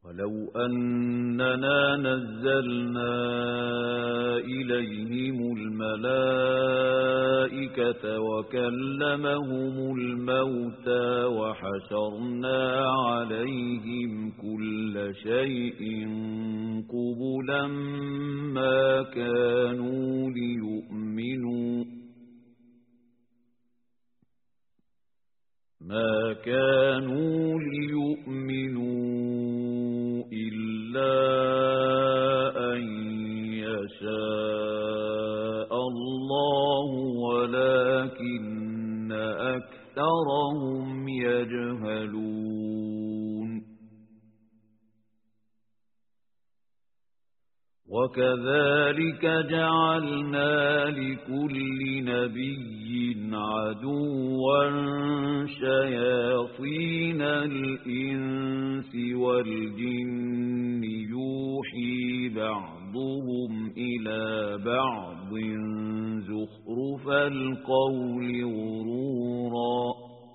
ولو أننا نزلنا إليهم الملائكة وكلمهم الموتى وحشرنا عليهم كل شيء قبلا ما كانوا ليؤمنوا إلا أن يشاء الله ولكن أكثرهم يجهلون وكذلك جعلنا لكل نبي عدوا شياطين الإنس والجن يوحي بعضهم إلى بعض زخرف القول غرورا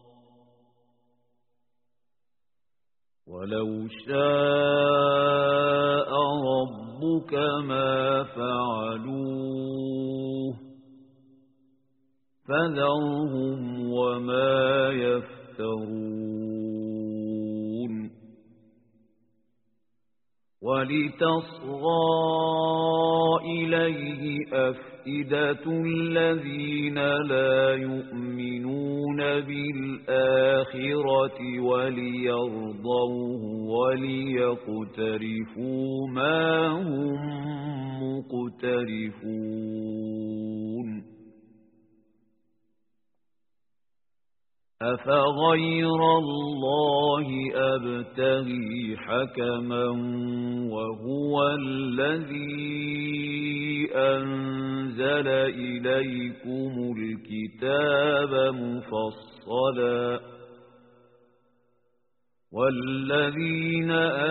ولو شاء ربك ما فعلوه فذرهم وما يفترون ولتصغى إليه أفئدة الذين لا يؤمنون بالآخرة وليرضوه وليقترفوا ما هم مقترفون أفغير الله أبتغي حكما وهو الذي أنزل إليكم الكتاب مفصلا والذين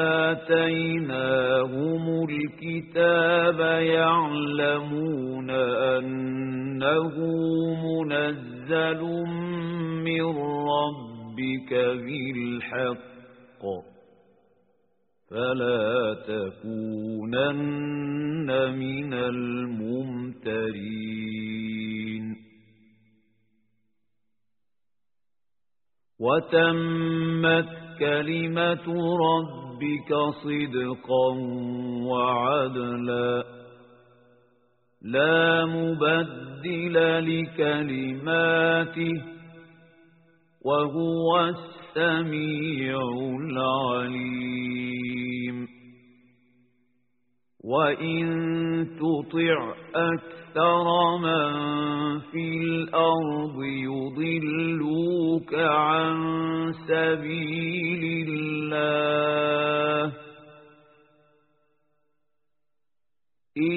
آتيناهم الكتاب يعلمون أنه منزل من ربك بالحق فلا تكونن من الممترين وتمت كلمة ربك صدقا وعدلا لا مبدل لكلماته وهو السميع العليم وإن تطع أكثر من في الأرض يضلوك عن سبيل الله إن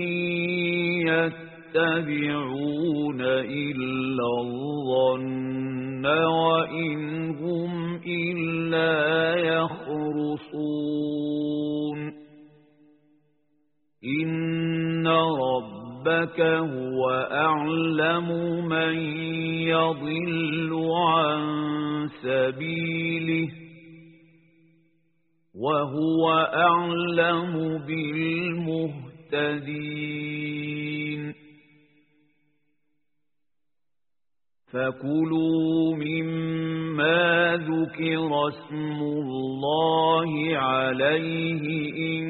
يتبعون إلا الظن وإن هم إلا يخرصون إن ربك هو أعلم من يضل عن سبيله وهو أعلم بالمهتدين فكلوا مما ذكر اسم الله عليه إن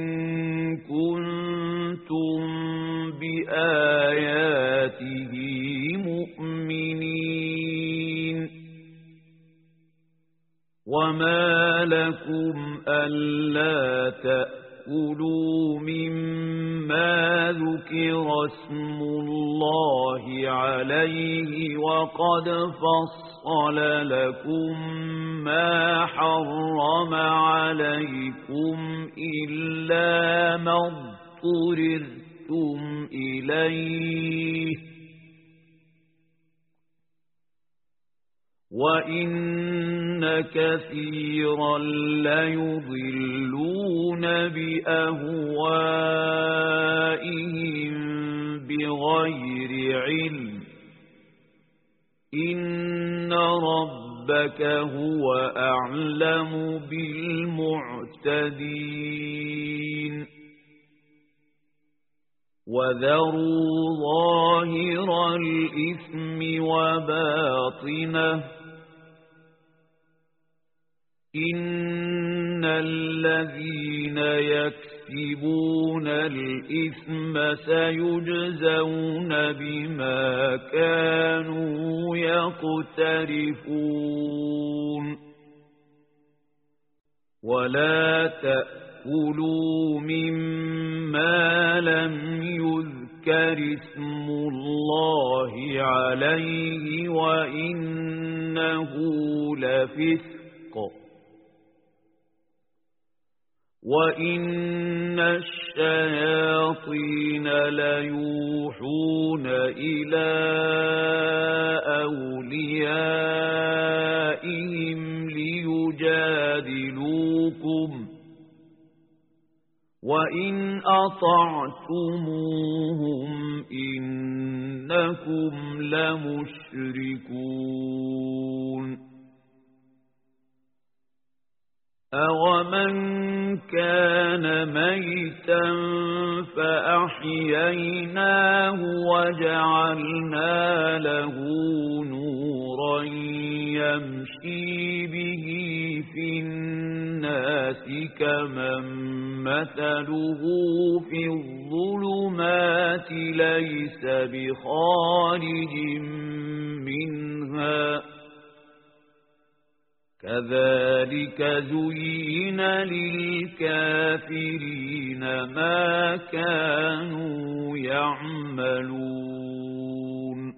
كنتم بآياته مؤمنين وما لكم ألا تأكلوا مما ذكر اسم الله عليه وقد فصل لكم ما حرم عليكم إلا ما اضطررتم إليه وإن كثيرا ليضلون بأهوائهم بغير علم إن ربك ربك هو أعلم بالمعتدين وذروا ظاهر الإثم وباطنه إن الذين يكسبون الإثم سيجزون بما كانوا يقترفون ولا تأكلوا مما لم يذكر اسم الله عليه وإنه لفسق وإن الشياطين ليوحون إلى أوليائهم ليجادلوكم وإن أطعتموهم إنكم لمشركون أَوَمَنْ كَانَ مَيْتًا فَأَحْيَيْنَاهُ وَجَعَلْنَا لَهُ نُورًا يَمْشِي بِهِ فِي النَّاسِ كَمَنْ مَثَلُهُ فِي الظُّلُمَاتِ لَيْسَ بِخَارِجٍ مِنْهَا كذلك زين للكافرين ما كانوا يعملون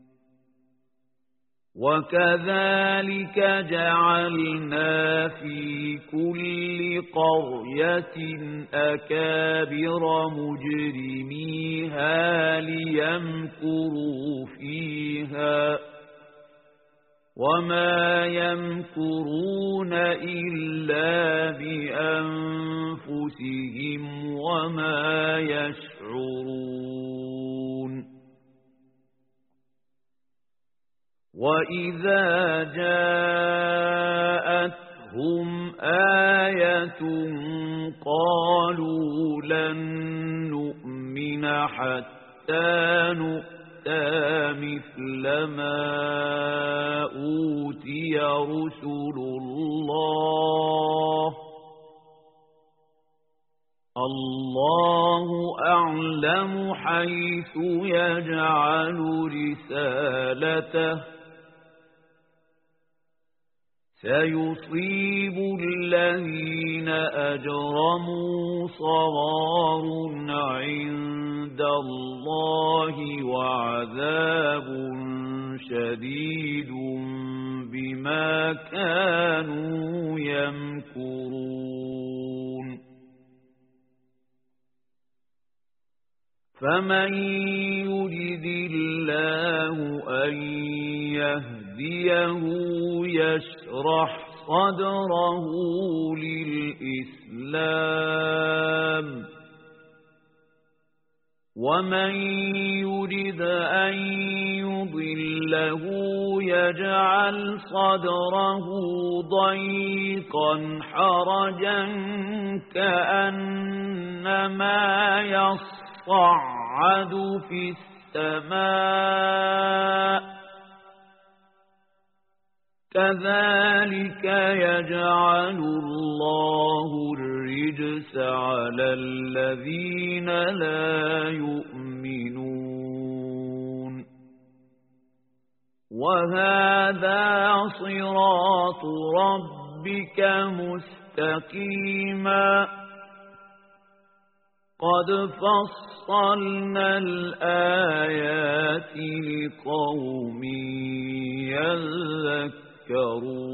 وكذلك جعلنا في كل قرية أكابر مجرميها ليمكروا فيها وما يمكرون إلا بأنفسهم وما يشعرون وإذا جاءتهم آية قالوا لن نؤمن حتى نؤمن مثل ما أوتي رسل الله أعلم حيث يجعل رسالته سيصيب الذين أجرموا صغار عند الله وعذاب شديد بما كانوا يمكرون فمن يرد الله أن يهديه يشرح صدره للإسلام ومن يرد أن يضله يجعل صدره ضيقا حرجا كأنما يصعد في السماء كذلك يجعل الله الرجس على الذين لا يؤمنون وهذا صراط ربك مستقيما قد فصلنا الآيات لقوم يذكرون